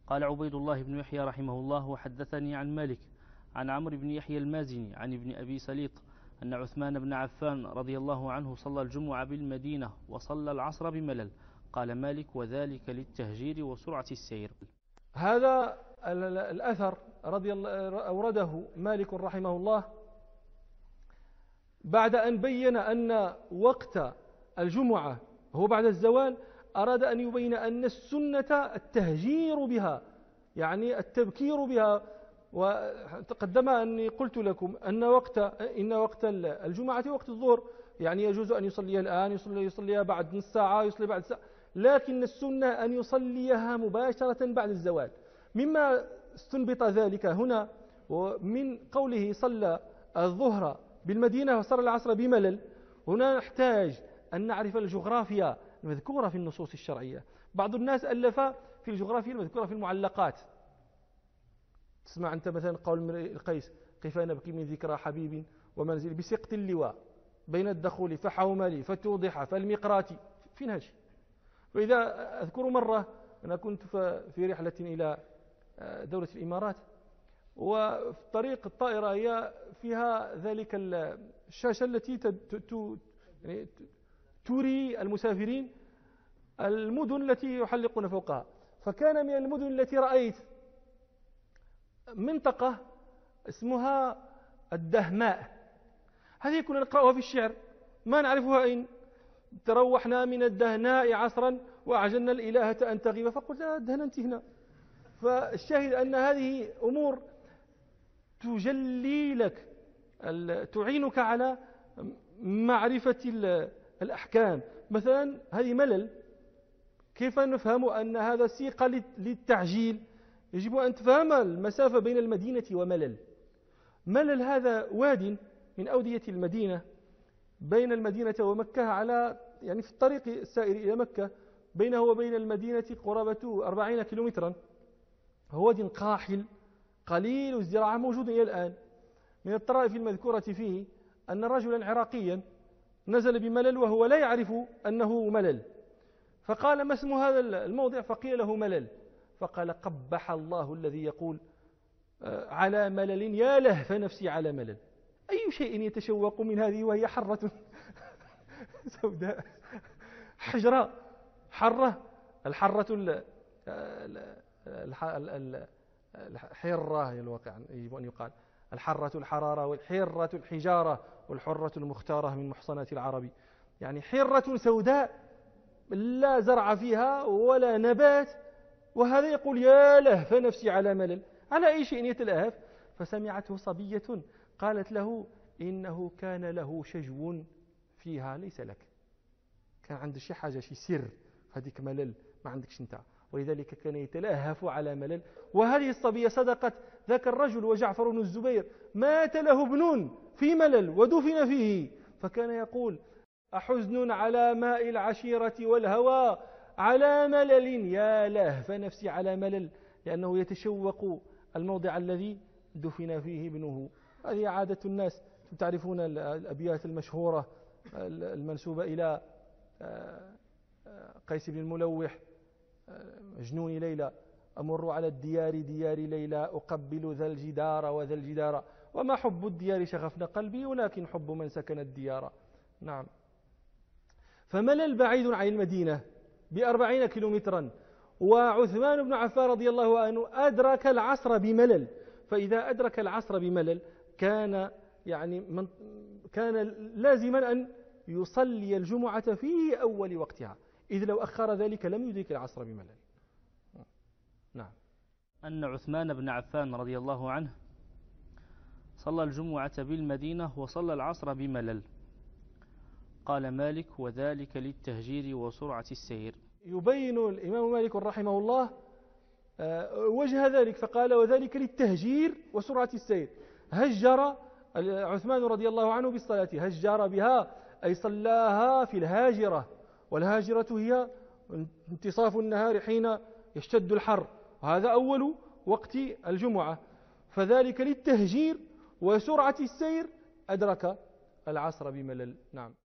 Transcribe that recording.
قال عبيد الله بن يحيى رحمه الله: وحدثني عن مالك عن عمرو بن يحيى المازني عن ابن أبي سليط أن عثمان بن عفان رضي الله عنه صلى الجمعة بالمدينة وصلى العصر بملل. قال مالك: وذلك للتهجير وسرعة السير. هذا الأثر أورده مالك رحمه الله بعد أن بين أن وقت الجمعة هو بعد الزوال. أراد أن يبين أن السنة التهجير بها، يعني التبكير بها. وتقدم أني قلت لكم أن وقت الجمعة وقت الظهر، يعني يجوز أن يصليها الآن، يصليها بعد نص ساعة، يصلي بعد ساعة، لكن السنة أن يصليها مباشرة بعد الزوال. مما استنبط ذلك هنا ومن قوله صلى الظهر بالمدينة وصلى العصر بملل، هنا نحتاج أن نعرف الجغرافيا المذكورة في النصوص الشرعية. بعض الناس ألف في الجغرافيا المذكورة في المعلقات. تسمع أنت مثلا قول القيس: كيف نبكي من ذكرى حبيب ومنزل بسقط اللواء بين الدخول فحوملي فتوضح فالمقرات في نهج. وإذا أذكر مرة أنا كنت في رحلة إلى دولة الإمارات، وفي طريق الطائرة هي فيها ذلك الشاشة التي تري المسافرين المدن التي يحلقون فوقها. فكان من المدن التي رأيت منطقة اسمها الدهماء. هذه كنا نقرأها في الشعر ما نعرفها أين. تروحنا من الدهناء عصرا وأعجلنا الإلهة أن تغيب، فقلت دهننت هنا. فالشاهد أن هذه أمور تجلي لك، تعينك على معرفة الأحكام. مثلا هذه ملل، كيف نفهم أن هذا سيق للتعجيل؟ يجب أن تفهم المسافة بين المدينة وملل. ملل هذا واد من أودية المدينة بين المدينة ومكة، يعني في الطريق السائر إلى مكة بينه وبين المدينة قرابة 40 كيلومترا. هو واد قاحل قليل الزراعة، موجود إلى الآن. من الطرائف المذكورة فيه أن رجلا عراقيا نزل بملل وهو لا يعرف أنه ملل، فقال: ما اسم هذا الموضع؟ فقيل له ملل، فقال: قبح الله الذي يقول على ملل، يا لهف نفسي على ملل. أي شيء يتشوق من هذه وهي حرة سوداء، حجرة حرة. الحرة الحرة الواقع يجب أن يقال الحرة الحرارة، والحرة الحجارة، والحرة المختارة من محصنات العرب. يعني حرة سوداء لا زرع فيها ولا نبات، وهذا يقول: يا لهف نفسي على ملل. على أي شيء يتلهف؟ فسمعته صبية قالت له: إنه كان له شجو فيها ليس لك، كان عنده شي حاجة، شي سر، هذيك ملل ما عندكش انت، ولذلك كان يتلهف على ملل. وهذه الصبية صدقت ذاك الرجل. وجعفر بن الزبير مات له ابن في ملل ودفن فيه، فكان يقول: أحزن على ماء العشيرة والهوى على ملل، يا لهف نفسي على ملل، لأنه يتشوق الموضع الذي دفن فيه ابنه. هذه عادة الناس. تعرفون الأبيات المشهورة المنسوبة إلى قيس بن الملوح: مجنون ليلى أمر على الديار ديار ليلى أقبل ذا الجدار وذا الجدار وما حب الديار شغفنا قلبي ولكن حب من سكن الديار. نعم. فملل بعيد عن المدينة ب40 كيلومترا. وعثمان بن عفان رضي الله عنه أدرك العصر بملل. فإذا أدرك العصر بملل كان لازما أن يصلي الجمعة في أول وقتها، إذ لو أخر ذلك لم يدرك العصر بملل. نعم. أن عثمان بن عفان رضي الله عنه صلى الجمعة بالمدينة وصلى العصر بملل. قال مالك: وذلك للتهجير وسرعة السير. يبين الإمام مالك رحمه الله وجه ذلك، فقال: وذلك للتهجير وسرعة السير. هجر عثمان رضي الله عنه بالصلاة، هجر بها أي صلاها في الهاجرة، والهاجرة هي انتصاف النهار حين يشتد الحر، وهذا أول وقت الجمعة. فذلك للتهجير وسرعة السير أدرك العصر بملل. نعم.